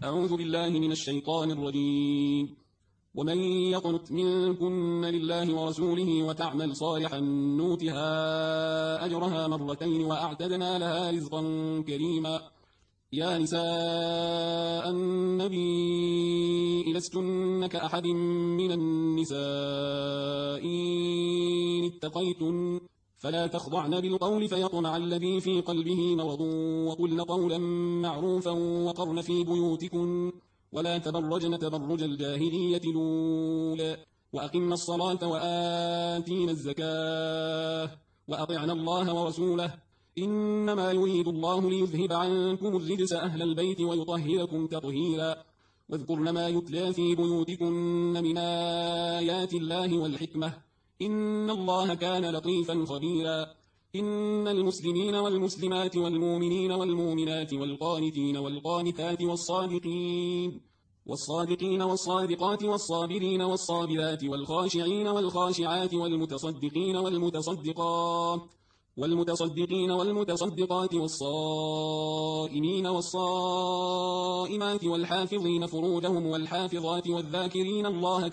أعوذ بالله من الشيطان الرجيم. ومن يقنت منكن لله ورسوله وتعمل صالحا نوتها أجرها مرتين وأعتدنا لها رزقا كريما. يا نساء النبي لستن كأحد من النساء إن اتقيتن فلا تخضعن بالقول فيطمع الذي في قلبه مرض وقلن قولا معروفا وقرن في بيوتكن ولا تبرجن تبرج الجاهلية الأولى وأقمن الصلاة وآتينا الزكاة وأطعنا الله ورسوله إنما يريد الله ليذهب عنكم الرجس أهل البيت ويطهركم تطهيرا واذكرن ما يتلى في بيوتكن من آيات الله والحكمة إن الله كان لطيفا خبيرا. إن المسلمين والمسلمات والمؤمنين والمؤمنات والقانتين والقانتات والصادقين والصادقات والصابرين والصابرات والخاشعين والخاشعات والمتصدقين والمتصدقات والصائمين والصائمات والحافظين فروجهم والحافظات والذاكرين الله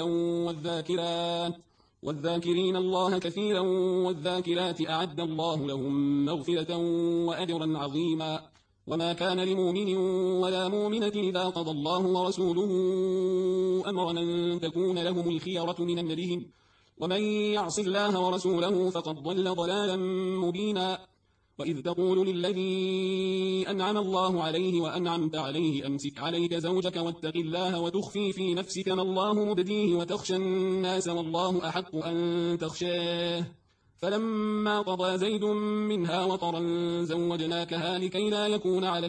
كثيرا والذاكرات أعد الله لهم مغفرة وأجرا عظيما. وما كان لمؤمن ولا مؤمنة إذا قضى الله ورسوله أمرا أن تكون لهم الخيرة من أمرهم ومن يعص الله ورسوله فقد ضل ضلالا مبينا. وإذ تقول للذي أنعم الله عليه وأنعمت عليه أمسك عليك زوجك واتق الله وتخفي في نفسك ما الله مبديه وتخشى الناس والله أحق أن تخشاه فلما قضى زيد منها وطرا زوجناكها لكي لا يكون على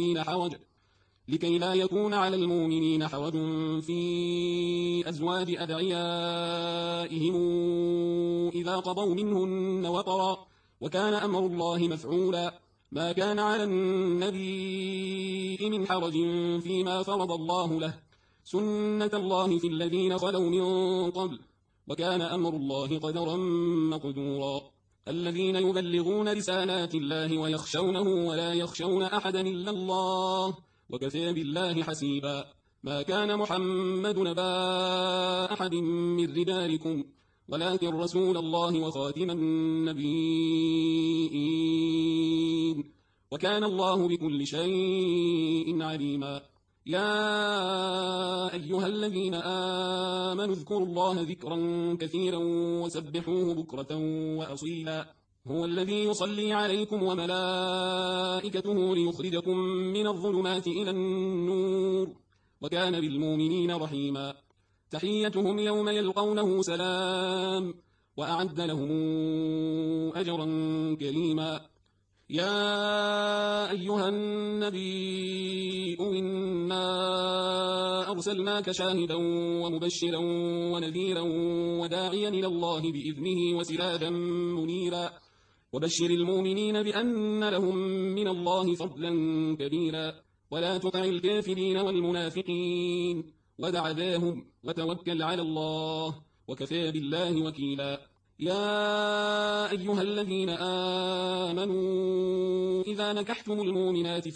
المؤمنين حرج في أزواج أدعيائهم إذا قضوا منهن وطرا وكان أمر الله مفعولا. ما كان على النبي من حرج فيما فرض الله له سنة الله في الذين خلوا من قبل وكان أمر الله قدرا مقدورا. الذين يبلغون رسالات الله ويخشونه ولا يخشون أحدا إلا الله وكفى بالله حسيبا. ما كان محمد نبا أحد من رجالكم ولكن رسول الله وخاتم النبيين وكان الله بكل شيء عليما. يا أيها الذين آمنوا اذكروا الله ذكرا كثيرا وسبحوه بكرة وأصيلا. هو الذي يصلي عليكم وملائكته ليخرجكم من الظلمات إلى النور وكان بالمؤمنين رحيما. تحيتهم يوم يلقونه سلام وأعد لهم أجرا كريما. يا أيها النبي إنا أرسلناك شاهدا ومبشرا ونذيرا وداعيا إلى الله بإذنه وسراجا منيرا. وبشر المؤمنين بأن لهم من الله فضلا كبيرا ولا تطع الكافرين والمنافقين ودع ذاهم وتوكل على الله وكفى بالله وكيلا. يا أيها الذين آمنوا إذا نكحتم المؤمنات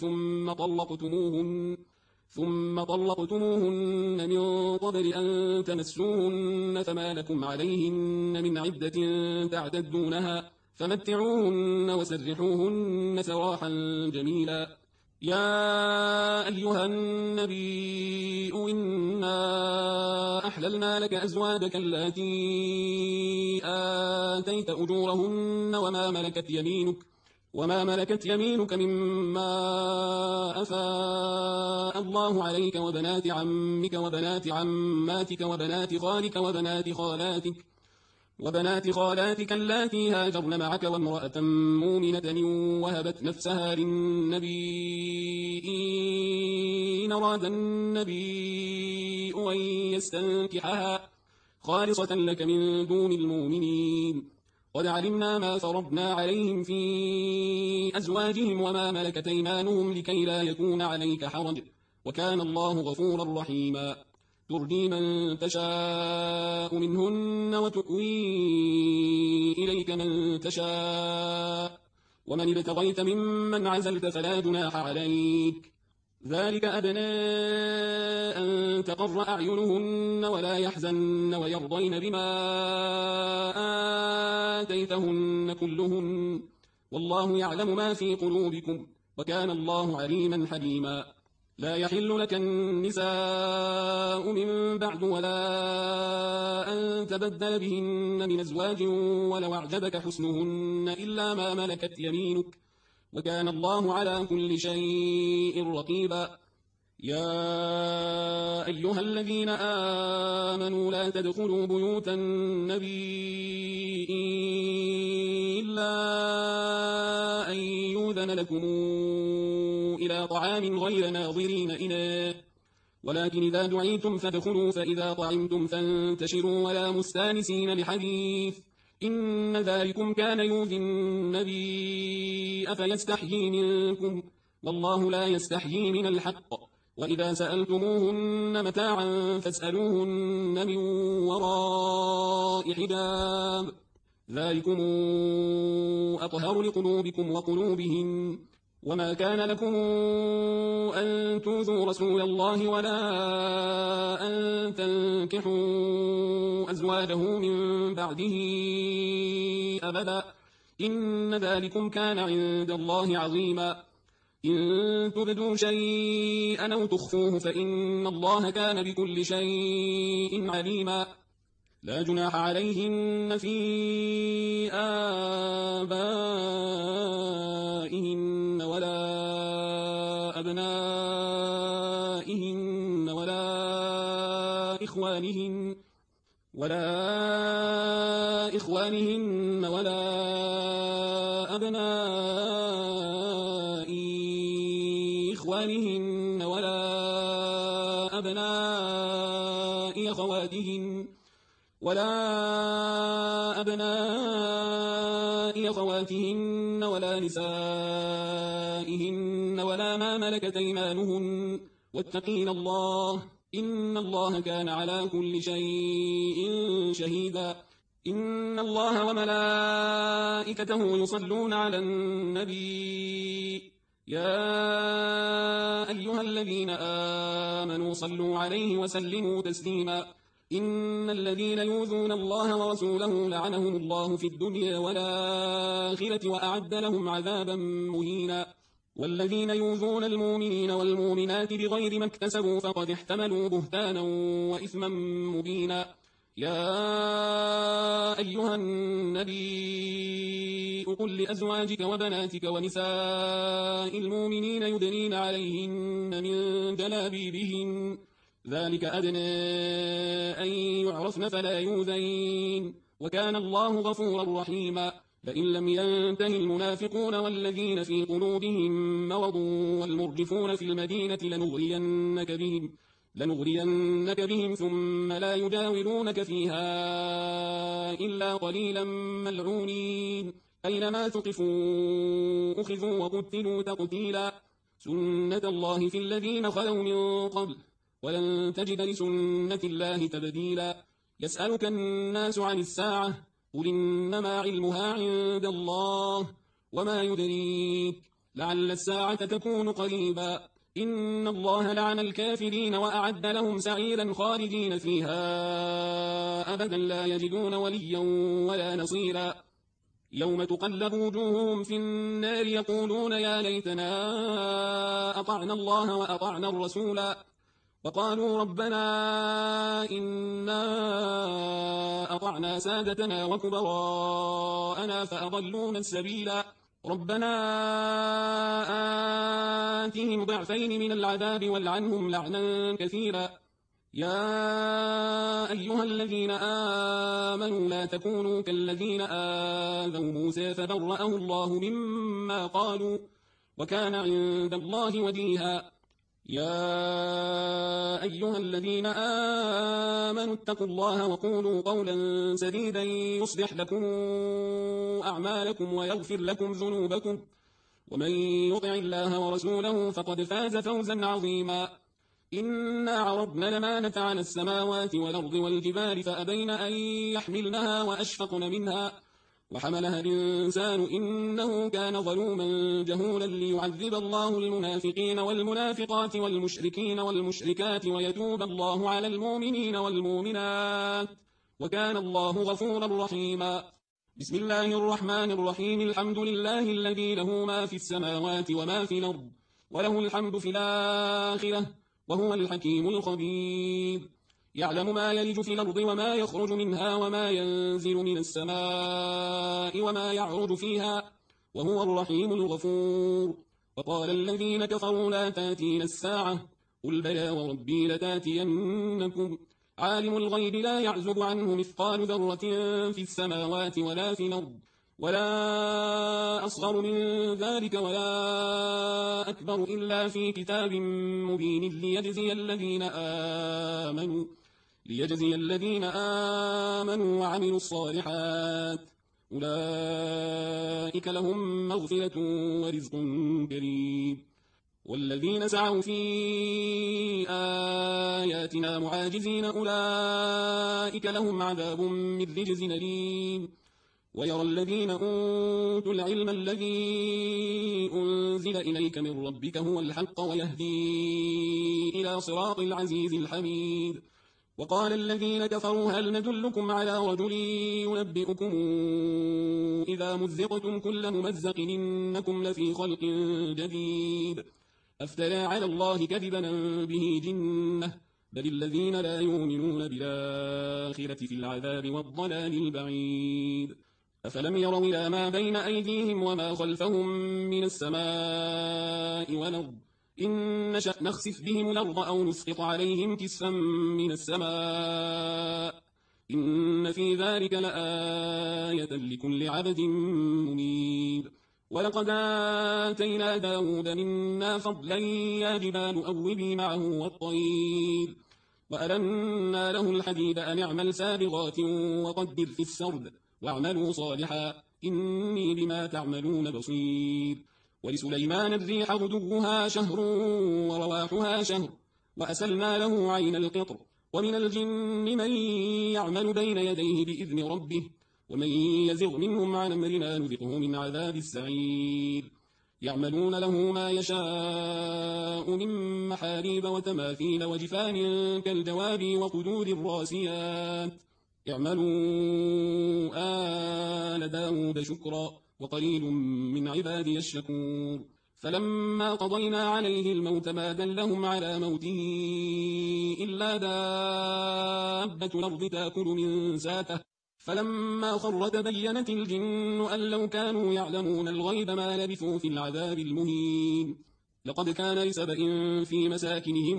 ثم طلقتموهن من قبل أن تمسوهن فما لكم عليهن من عدة تعتدونها فمتعوهن وسرحوهن سراحا جميلا. يا أيها النبي إنا أحللنا لك أزواجك التي آتيت أجورهن وما ملكت يمينك مما أفاء الله عليك وبنات عمك وبنات عماتك وبنات خالك وبنات خالاتك اللاتي هاجرن معك وامرأة مؤمنة وهبت نفسها للنبي إن أراد النبي أن يستنكحها خالصة لك من دون المؤمنين. قد علمنا ما فرضنا عليهم في أزواجهم وما ملكت أيمانهم لكي لا يكون عليك حرج وكان الله غفورا رحيما. ترجي من تشاء منهن وتؤوي إليك من تشاء ومن ابتغيت ممن عزلت فلا جناح عليك ذلك أدنى أن تقر أعينهن ولا يحزن ويرضين بما آتيتهن كلهن والله يعلم ما في قلوبكم وكان الله عليما حليما لا يحل لك النساء من بعد ولا أن تبدل بهن من أزواج ولو أعجبك حسنهن إلا ما ملكت يمينك وكان الله على كل شيء رقيبا يا أيها الذين آمنوا لا تدخلوا بيوت النبي إلا أن يؤذن لكم إلى طعام غير ناظرين إناه ولكن إذا دعيتم فادخلوا فإذا طعمتم فانتشروا ولا مستانسين لحديث إن ذلكم كان يؤذي النبي أفيستحيي منكم والله لا يستحيي من الحق وإذا سألتموهن متاعا فاسألوهن من وراء حجاب ذلكم أطهر لقلوبكم وقلوبهن وما كان لكم أن تؤذوا رسول الله ولا أن تنكحوا أزواجه من بعده أبدا إن ذلكم كان عند الله عظيما إن تبدوا شيئا أو تخفوه فإن الله كان بكل شيء عليما لا جناح عليهن في آبائهن ولا أبنائهن ولا إخوانهن ولا أبناء إخوانهن ولا أبناء أخواتهن ولا نسائهن ولا ما ملكت أيمانهن واتقين الله إن الله كان على كل شيء شهيدا إن الله وملائكته يصلون على النبي يا أيها الذين آمنوا صلوا عليه وسلموا تسليما إن الذين يؤذون الله ورسوله لعنهم الله في الدنيا والآخرة وأعد لهم عذابا مهينا والذين يؤذون المؤمنين والمؤمنات بغير ما اكتسبوا فقد احتملوا بهتانا وإثما مبينا يا أيها النبي قل لأزواجك وبناتك ونساء المؤمنين يدنين عليهن من جلابيبهن ذلك أدنى أن يعرفن فلا يؤذين وكان الله غفورا رحيما لئن لم ينته المنافقون والذين في قلوبهم مرض والمرجفون في المدينة لنغرينك بهم ثم لا يجاورونك فيها إلا قليلا ملعونين أينما ثقفوا أخذوا وقتلوا تقتيلا سنة الله في الذين خلوا من قبل ولن تجد لسنة الله تبديلا يسألك الناس عن الساعة قل إنما علمها عند الله وما يدريك لعل الساعة تكون قريبا إن الله لعن الكافرين وأعد لهم سعيرا خالدين فيها أبدا لا يجدون وليا ولا نصيرا يوم تقلب وجوههم في النار يقولون يا ليتنا أطعنا الله وأطعنا الرسولا وقالوا ربنا إنا أطعنا سادتنا وكبراءنا فأضلونا السبيلا ربنا آتهم ضعفين من العذاب والعنهم لعنا كثيرا يا أيها الذين آمنوا لا تكونوا كالذين آذوا موسى فبرأه الله مما قالوا وكان عند الله وجيها يا أيها الذين آمنوا اتقوا الله وقولوا قولا سديدا يصلح لكم أعمالكم ويغفر لكم ذنوبكم ومن يطع الله ورسوله فقد فاز فوزا عظيما إنا عرضنا الأمانة على السماوات والأرض والجبال فأبين أن يحملنها وحملها الإنسان إنه كان ظلوما جهولا ليعذب الله المنافقين والمنافقات والمشركين والمشركات ويتوب الله على المؤمنين والمؤمنات وكان الله غفورا رحيما. بسم الله الرحمن الرحيم. الحمد لله الذي له ما في السماوات وما في الأرض وله الحمد في الآخرة وهو الحكيم الخبير. يعلم ما يلج في الأرض وما يخرج منها وما ينزل من السماء وما يعرج فيها وهو الرحيم الغفور. وقال الذين كفروا لا تاتينا الساعة قل بلى وربي لتاتينكم عالم الغيب لا يعزب عنه مثقال ذرة في السماوات ولا في الأرض ولا أصغر من ذلك ولا أكبر إلا في كتاب مبين ليجزي الذين آمنوا وعملوا الصالحات أولئك لهم مغفرة ورزق كريم. والذين سعوا في آياتنا معاجزين أولئك لهم عذاب من رجز أليم. ويرى الذين أوتوا العلم الذي أنزل إليك من ربك هو الحق ويهدي إلى صراط العزيز الحميد. وقال الذين كفروا هل ندلكم على رجل ينبئكم إذا مزقتم كل ممزق إنكم لفي خلق جديد أفترى على الله كذبا به جنة بل الذين لا يؤمنون بالآخرة في العذاب والضلال البعيد. أفلم يروا إلى ما بين أيديهم وما خلفهم من السماء والأرض إن نشأ نخسف بهم الأرض أو نسقط عليهم كسفا من السماء إن في ذلك لآية لكل عبد منيب. ولقد آتينا داود منا فضلا يا جبال أوبي معه والطير وألنا له الحديد أن اعمل سابغات وقدر في السرد واعملوا صالحا إني بما تعملون بصير. ولسليمان الريح غدوها شهر ورواحها شهر وأسلنا له عين القطر ومن الجن من يعمل بين يديه بإذن ربه ومن يزغ منهم عن أمرنا نذقه من عذاب السعير. يعملون له ما يشاء من محاريب وتماثيل وجفان كالجواب وقدور الراسيات اعملوا آل داود شكرا وقليل من عبادي الشكور. فلما قضينا عليه الموت ما دلهم على موته إلا دابة الأرض تأكل من ساته فلما خر تبينت الجن أن لو كانوا يعلمون الغيب ما لبثوا في العذاب المهين. لقد كان لسبإ في مساكنهم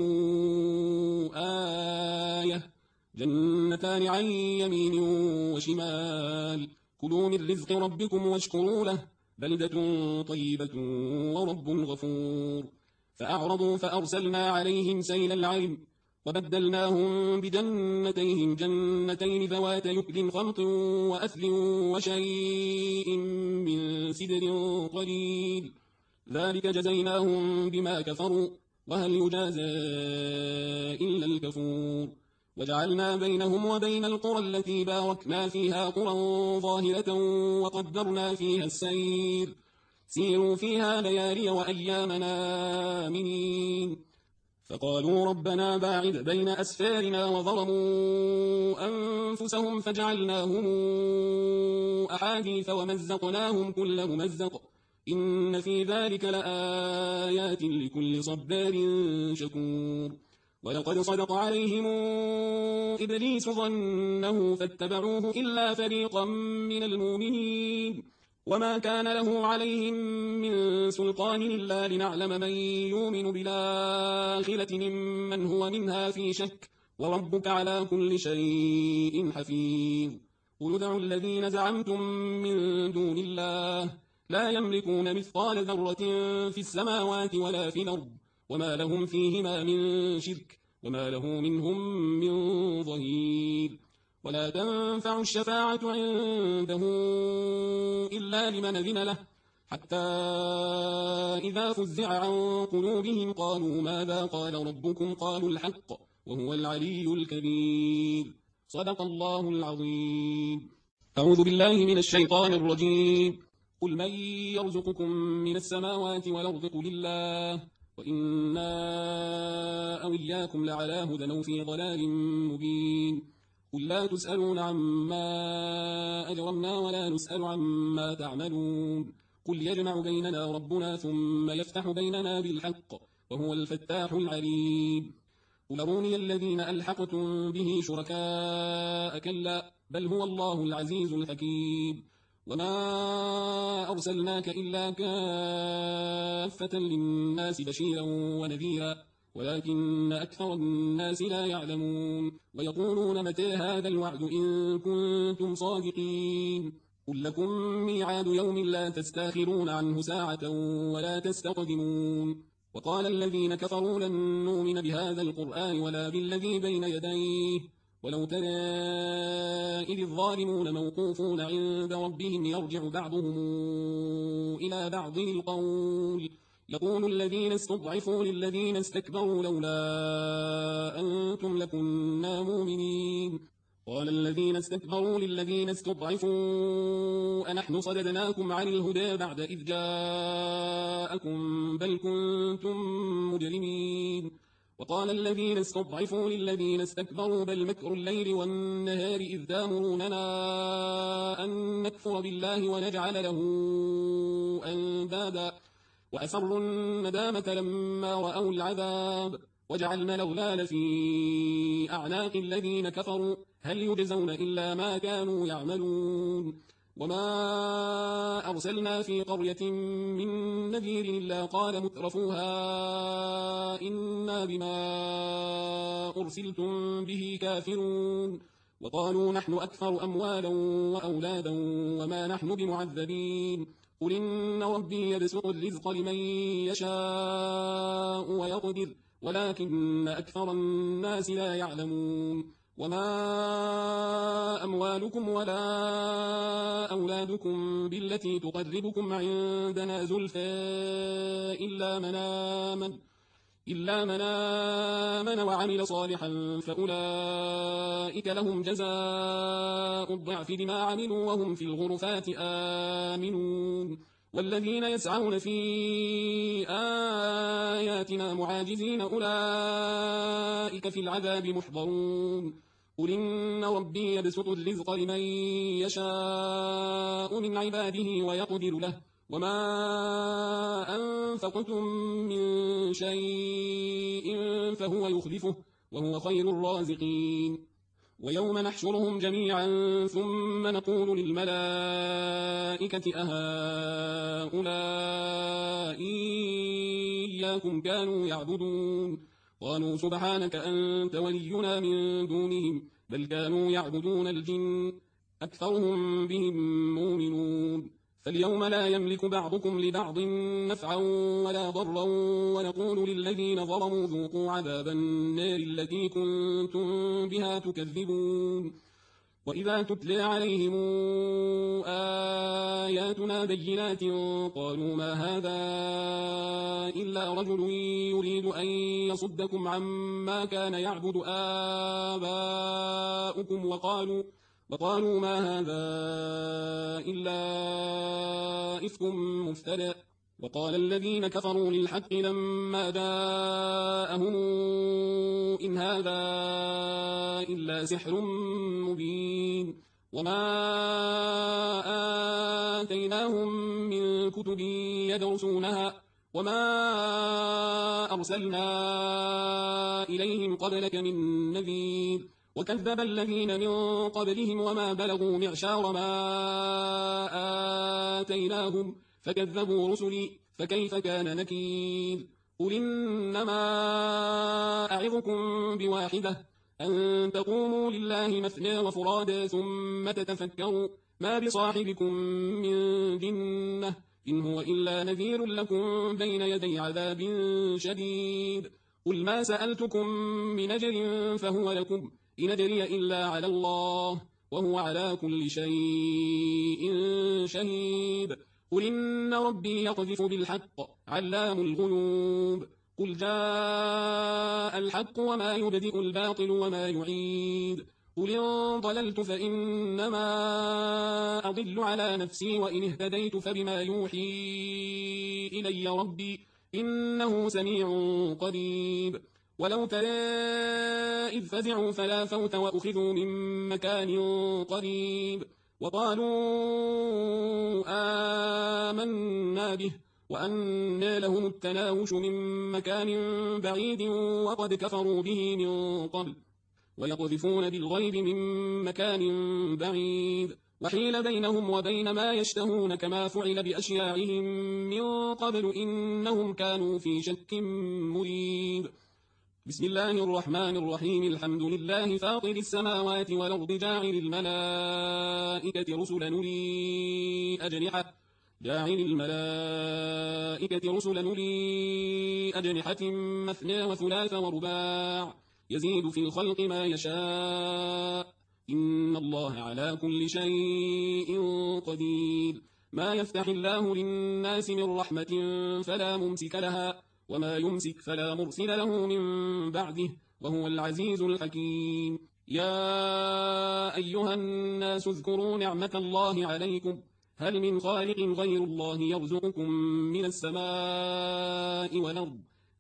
آية جنتان عن يمين وشمال كلوا من رزق ربكم واشكروا له بلدة طيبة ورب غفور. فأعرضوا فأرسلنا عليهم سيل العرم وبدلناهم بجنتيهم جنتين ذوات يكل خمط وأثل وشيء من سدر قليل ذلك جزيناهم بما كفروا وهل يجازى إلا الكفور. وجعلنا بينهم وبين القرى التي باركنا فيها قرى ظاهرة وقدرنا فيها السير سيروا فيها ليالي وأيامنا آمنين. فقالوا ربنا باعد بين أسفارنا وظلموا أنفسهم فجعلناهم أحاديث ومزقناهم كل ممزق إن في ذلك لآيات لكل صبار شكور. ولقد صدق عليهم إبليس ظنه فاتبعوه إلا فريقا من المؤمنين وما كان له عليهم من سلطان إلا لنعلم من يؤمن بالآخرة ممن هو منها في شك وربك على كل شيء حفيظ. قل ادعوا الذين زعمتم من دون الله لا يملكون مثقال ذرة في السماوات ولا في الأرض وما لهم فيهما من شرك وما له منهم من ظهير. ولا تنفع الشفاعة عنده إلا لمن أذن له حتى إذا فزع عن قلوبهم قالوا ماذا قال ربكم قالوا الحق وهو العلي الكبير. صدق الله العظيم. أعوذ بالله من الشيطان الرجيم. قل من يرزقكم من السماوات والأرض قل الله وإنا أو إياكم لعلى هدى أو في ضلال مبين. قل لا تسألون عما أجرمنا ولا نسأل عما تعملون. قل يجمع بيننا ربنا ثم يفتح بيننا بالحق وهو الفتاح العليم. قل أروني الذين ألحقتم به شركاء كلا بل هو الله العزيز الحكيم. وما أرسلناك إلا كافة للناس بشيرا ونذيرا ولكن أكثر الناس لا يعلمون. ويقولون متى هذا الوعد إن كنتم صادقين. قل لكم ميعاد يوم لا تستاخرون عنه ساعة ولا تستقدمون. وقال الذين كفروا لن نؤمن بهذا القرآن ولا بالذي بين يديه ولو ترى إذ الظالمون موقوفون عند ربهم يرجع بعضهم إلى بعض القول يقول الذين استضعفوا للذين استكبروا لولا أنتم لكنا مؤمنين. قال الذين استكبروا للذين استضعفوا أنحن صددناكم عن الهدى بعد إذ جاءكم بل كنتم مجرمين. وقال الذين استضعفوا للذين استكبروا بل مكر الليل والنهار إذ تأمروننا أن نكفر بالله ونجعل له أندادا وأسروا الندامة لما رأوا العذاب وجعلنا الأغلال في أعناق الذين كفروا هل يجزون إلا ما كانوا يعملون. وما أرسلنا في قرية من نذير إلا قال مترفوها إنا بما أرسلتم به كافرون. وقالوا نحن أكثر أموالا وأولادا وما نحن بمعذبين. قل إن ربي يبسط الرزق لمن يشاء ويقدر ولكن أكثر الناس لا يعلمون. وما أموالكم ولا أولادكم بالتي تقربكم عندنا زلفى إلا من آمن وعمل صالحا فأولئك لهم جزاء الضعف بما عملوا وهم في الغرفات آمنون. والذين يسعون في آياتنا معاجزين أولئك في العذاب محضرون. قل إن ربي يبسط الرزق لمن يشاء من عباده ويقدر له وما أنفقتم من شيء فهو يخلفه وهو خير الرازقين. ويوم نحشرهم جميعا ثم نقول للملائكة أهؤلاء إياكم كانوا يعبدون قالوا سبحانك أنت ولينا من دونهم بل كانوا يعبدون الجن أكثرهم بهم مؤمنون. فاليوم لا يملك بعضكم لبعض نفعا ولا ضرا ونقول للذين ظلموا ذوقوا عذاب النار التي كنتم بها تكذبون. وإذا تتلى عليهم آياتنا بينات قالوا ما هذا إلا رجل يريد أن يصدكم عما كان يعبد آباؤكم وقالوا ما هذا إلا إفك مفترى. وقال الذين كفروا للحق لما جاءهم إن هذا إلا سحر مبين. وما آتيناهم من كتب يدرسونها وما أرسلنا إليهم قبلك من نذير. وكذب الذين من قبلهم وما بلغوا معشار ما آتيناهم فكذبوا رسلي فكيف كان نكير. قل إنما أعظكم بواحدة أن تقوموا لله مثنى وفرادا ثم تتفكروا ما بصاحبكم من جنة إن هو إلا نذير لكم بين يدي عذاب شديد. قل ما سألتكم من أجر فهو لكم إن أجري إلا على الله وهو على كل شيء شهيد. قل إن ربي يقذف بالحق علام الغيوب. قل جاء الحق وما يبدئ الباطل وما يعيد. قل إن ضللت فإنما أضل على نفسي وإن اهتديت فبما يوحي إلي ربي إنه سميع قريب ولو ترى إذ فزعوا فلا فوت وأخذوا من مكان قريب وقالوا آمنا به وأنى لهم التناوش من مكان بعيد وقد كفروا به من قبل ويقذفون بالغيب من مكان بعيد وحيل بينهم وبين ما يشتهون كما فعل بأشياعهم من قبل إنهم كانوا في شك مريب بسم الله الرحمن الرحيم الحمد لله فاطر السماوات والأرض جاعل الملائكة رسلا لي أجنحة مثنى وثلاث ورباع يزيد في الخلق ما يشاء إن الله على كل شيء قدير ما يفتح الله للناس من رحمة فلا ممسك لها وما يمسك فلا مرسل له من بعده وهو العزيز الحكيم يا أيها الناس اذكروا نعمة الله عليكم هل من خالق غير الله يرزقكم من السماء والأرض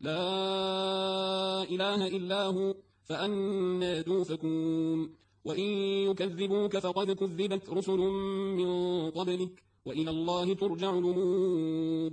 لا إله إلا هو فأنى توفكون وإن يكذبوك فقد كذبت رسل من قبلك وإلى الله ترجع الأمور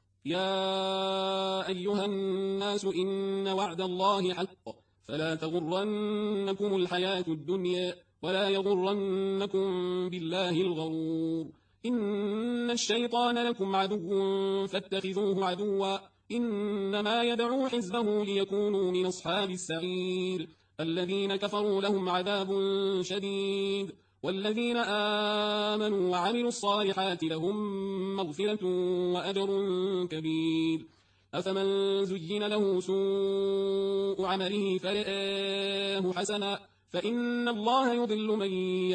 يا أيها الناس إن وعد الله حق فلا تغرنكم الحياة الدنيا ولا يغرنكم بالله الغرور إن الشيطان لكم عدو فاتخذوه عدوا إنما يدعو حزبه ليكونوا من أصحاب السعير الذين كفروا لهم عذاب شديد والذين آمنوا وعملوا الصالحات لهم مغفرة وأجر كبير أفمن زين له سوء عمله فرآه حسنا فإن الله يضل من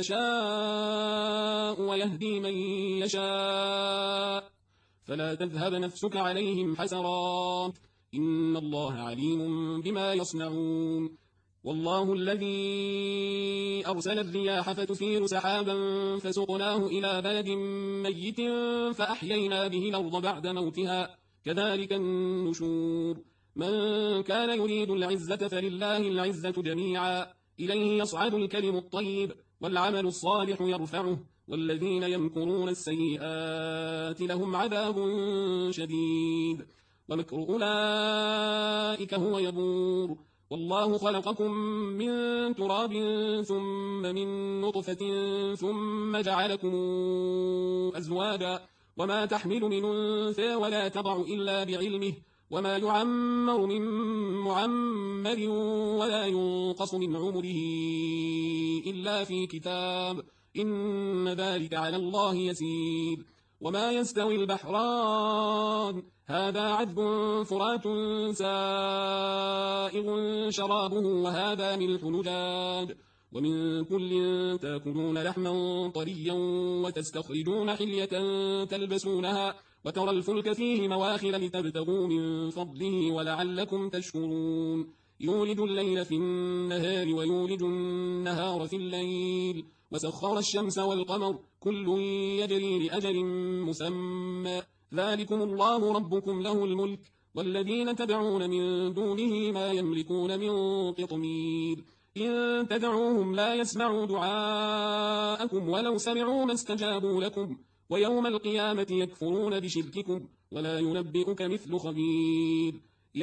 يشاء ويهدي من يشاء فلا تذهب نفسك عليهم حسرات إن الله عليم بما يصنعون والله الذي أرسل الرياح فتثير سحابا فسقناه إلى بلد ميت فأحيينا به الأرض بعد موتها كذلك النشور من كان يريد العزة فلله العزة جميعا إليه يصعد الكلم الطيب والعمل الصالح يرفعه والذين يمكرون السيئات لهم عذاب شديد ومكر أولئك هو يبور والله خلقكم من تراب ثم من نطفة ثم جعلكم أزواجا وما تحمل من أنثى ولا تضع إلا بعلمه وما يعمر من معمر ولا ينقص من عمره إلا في كتاب إن ذلك على الله يسير وما يستوي البحران هذا عذب فرات سائغ شرابه وهذا ملح نجاج ومن كل تأكلون لحما طريا وتستخرجون حلية تلبسونها وترى الفلك فيه مواخر لتبتغوا من فضله ولعلكم تشكرون يولد الليل في النهار ويولد النهار في الليل وسخر الشمس والقمر كل يجري لأجل مسمى ذلكم الله ربكم له الملك والذين تدعون من دونه ما يملكون من قطمير إن تدعوهم لا يسمعوا دعاءكم ولو سمعوا ما استجابوا لكم ويوم القيامة يكفرون بشرككم ولا ينبئك مثل خبير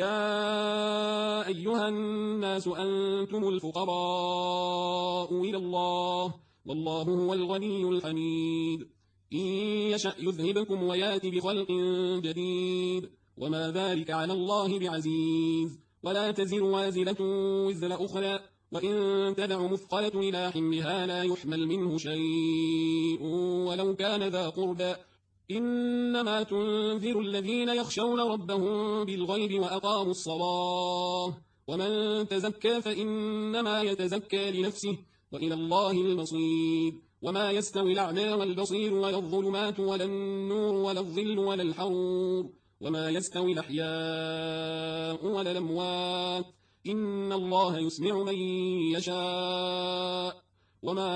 يا أيها الناس أنتم الفقراء إلى الله والله هو الغني الحميد إن يشأ يذهبكم ويات بخلق جديد وما ذلك على الله بعزيز ولا تزر وازلة وزر أخرى وإن تدع مثقلة إلى حملها لا يحمل منه شيء ولو كان ذا قربى إنما تنذر الذين يخشون ربهم بالغيب وأقاموا الصلاة ومن تزكى فإنما يتزكى لنفسه وإلى الله المصير وما يستوي الأعمى والبصير ولا الظلمات ولا النور ولا الظل ولا الحرور وما يستوي الأحياء ولا الأموات إن الله يسمع من يشاء وما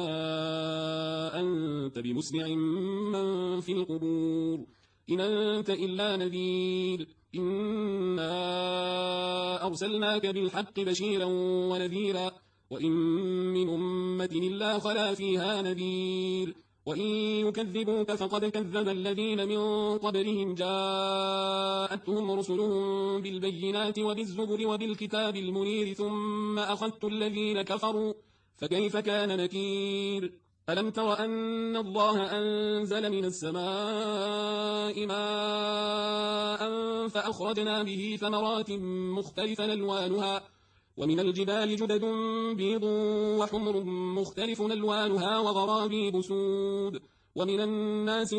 أنت بمسمع من في القبور إن أنت إلا نذير إنا أرسلناك بالحق بشيرا ونذيرا وإن من أمة إلا خلا فيها نذير وإن يكذبوك فقد كذب الذين من قبلهم جاءتهم رسلهم بالبينات وبالزبر وبالكتاب المنير ثم أخذت الذين كفروا فكيف كان نكير ألم تر أن الله أنزل من السماء ماء فأخرجنا به ثمرات مختلفا ألوانها ومن الجبال جدد بيض وحمر مختلف ألوانها وغرابيب سود ومن الناس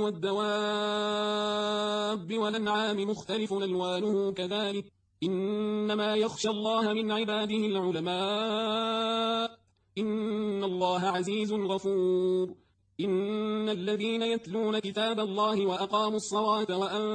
والدواب والأنعام مختلف ألوانه كذلك إنما يخشى الله من عباده العلماء إن الله عزيز غفور إن الذين يتلون كتاب الله وأقاموا الصلاة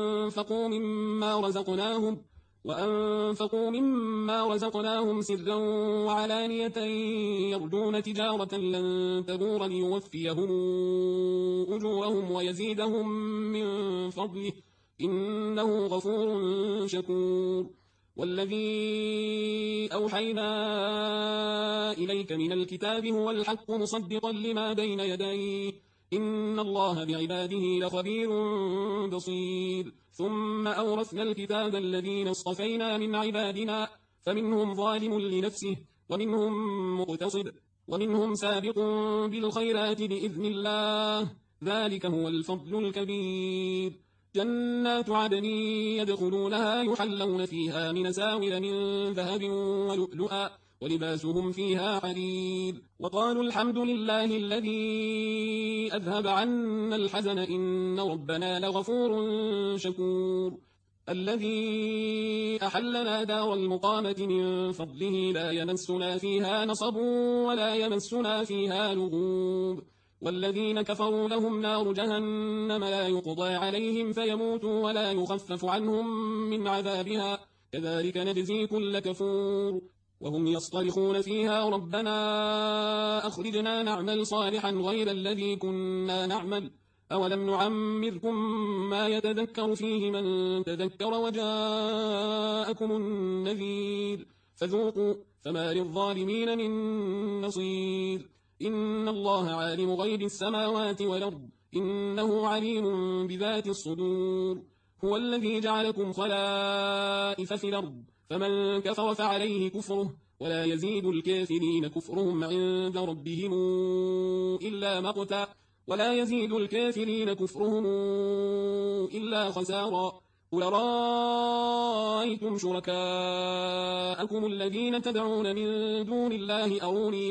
وأنفقوا مما رزقناهم سرا وعلانية يرجون تجارة لن تبور ليوفيهم أجورهم ويزيدهم من فضله إنه غفور شكور والذي أوحينا إليك من الكتاب هو الحق مصدقا لما بين يديه إن الله بعباده لخبير بصير ثم أورثنا الكتاب الذين اصطفينا من عبادنا فمنهم ظالم لنفسه ومنهم مقتصد ومنهم سابق بالخيرات بإذن الله ذلك هو الفضل الكبير جنات عدن يدخلونها يحلون فيها من ساور من ذهب ولؤلؤا ولباسهم فيها حرير وقالوا الحمد لله الذي أذهب عنا الحزن إن ربنا لغفور شكور الذي أحلنا دار المقامة من فضله لا يمسنا فيها نصب ولا يمسنا فيها لغوب والذين كفروا لهم نار جهنم لا يقضى عليهم فيموتوا ولا يخفف عنهم من عذابها كذلك نجزي كل كفور وهم يصطرخون فيها ربنا أخرجنا نعمل صالحا غير الذي كنا نعمل أولم نعمركم ما يتذكر فيه من تذكر وجاءكم النذير فذوقوا فما للظالمين من نصير إن الله عالم غيب السماوات والأرض إنه عليم بذات الصدور هو الذي جعلكم خلائف في الأرض فمن كفر فعليه كفره ولا يزيد الكافرين كفرهم عند ربهم إلا مقتا ولا يزيد الكافرين كفرهم إلا خسارا قل رأيتم شركاءكم الذين تدعون من دون الله أروني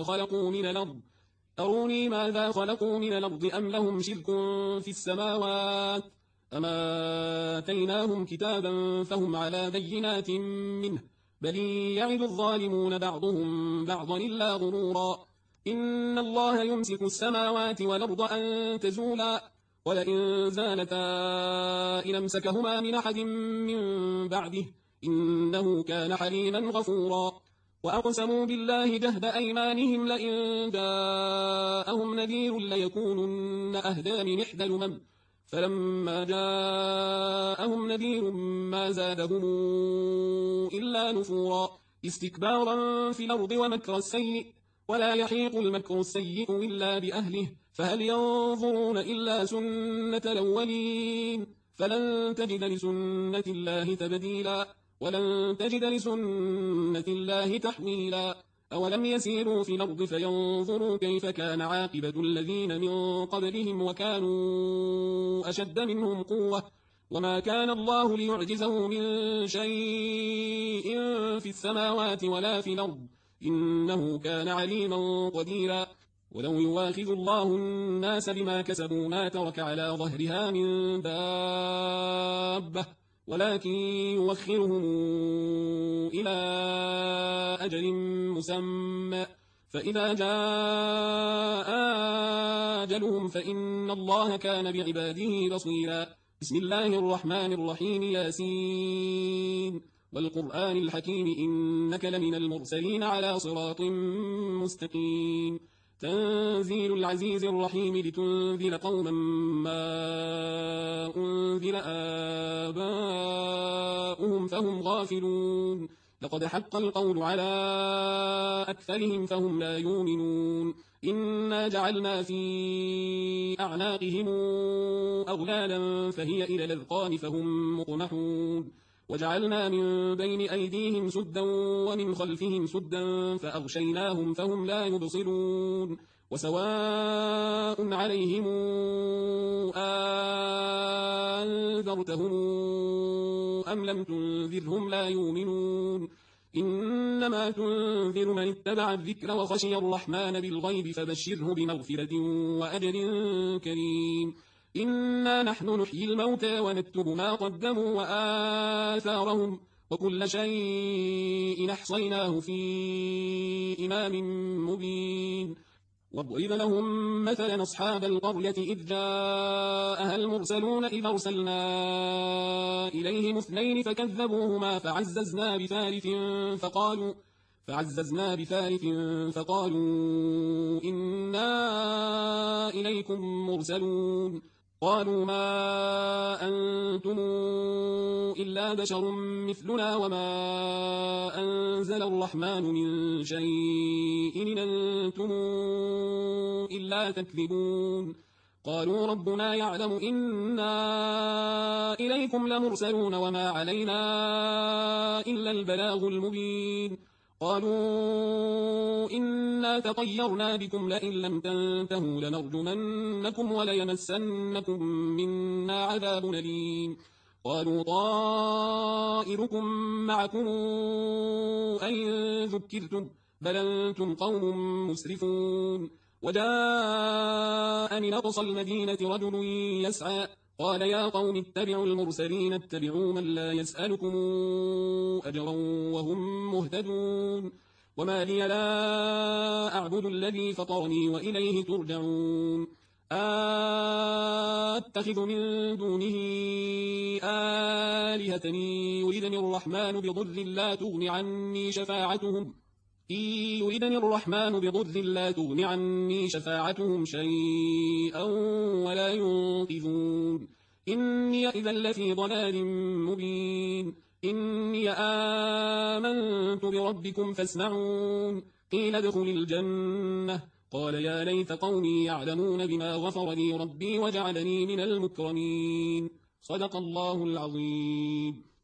ماذا خلقوا من الأرض أم لهم شرك في السماوات أما آتيناهم كتابا فهم على بينات منه بل يعد الظالمون بعضهم بعضا إلا غرورا إن الله يمسك السماوات والأرض أن تزولا ولئن زالتا إن أمسكهما من أحد من بعده إنه كان حليما غفورا وأقسموا بالله جهد أيمانهم لئن جاءهم نذير ليكونن أهدى من إحدى الأمم فلما جاءهم نذير ما زادهم إلا نفورا استكبارا في الأرض ومكر السيء ولا يحيق المكر السيء إلا بأهله فهل ينظرون إلا سنة الأولين فلن تجد لسنة الله تبديلا ولن تجد لسنة الله تحويلا أولم يسيروا في الأرض فينظروا كيف كان عاقبة الذين من قبلهم وكانوا أشد منهم قوة وما كان الله ليعجزه من شيء في السماوات ولا في الأرض إنه كان عليما قديرا ولو يواخذ الله الناس بما كسبوا ما ترك على ظهرها من دابة ولكن يوخرهم إلى أجل مسمى فإذا جاء أجلهم فإن الله كان بعباده بصيرا بسم الله الرحمن الرحيم ياسين والقرآن الحكيم إنك لمن المرسلين على صراط مستقيم تنزيل العزيز الرحيم لتنذر قوما ما أنذر آباؤهم فهم غافلون لقد حق القول على أكثرهم فهم لا يؤمنون إنا جعلنا في أعناقهم أغلالا فهي إلى الأذقان فهم مقمحون وجعلنا من بين أيديهم سدا ومن خلفهم سدا فأغشيناهم فهم لا يبصرون وسواء عليهم أنذرتهم أم لم تنذرهم لا يؤمنون إنما تنذر من اتبع الذكر وخشي الرحمن بالغيب فبشره بمغفرة وأجر كريم إنا نحن نحيي الموتى ونكتب ما قدموا وآثارهم وكل شيء أحصيناه في إمام مبين واضرب لهم مثلا أصحاب القرية إذ جاءها المرسلون إذ أرسلنا إليهم اثنين فكذبوهما فعززنا بثالث فقالوا إنا إليكم مرسلون قالوا ما أنتم إلا بشر مثلنا وما أنزل الرحمن من شيء إن أنتم إلا تكذبون قالوا ربنا يعلم إنا إليكم لمرسلون وما علينا إلا البلاغ المبين قالوا إنا تطيرنا بكم لئن لم تنتهوا لنرجمنكم وليمسنكم منا عذاب أليم قالوا طائركم معكم أئن ذكرتم بل أنتم قوم مسرفون وجاء من أقصى المدينة رجل يسعى قال يا قوم اتبعوا المرسلين اتبعوا من لا يسألكم أجرا وهم مهتدون وما لي لا أعبد الذي فطرني وإليه ترجعون أتخذ من دونه آلهة يريدني الرحمن بضر لا تغن عني شفاعتهم شيئا ولا ينقذون إني إذا لفي ضلال مبين إني آمنت بربكم فاسمعون قيل ادخل الجنة قال يا ليت قومي يعلمون بما غفر لي ربي وجعلني من المكرمين صدق الله العظيم.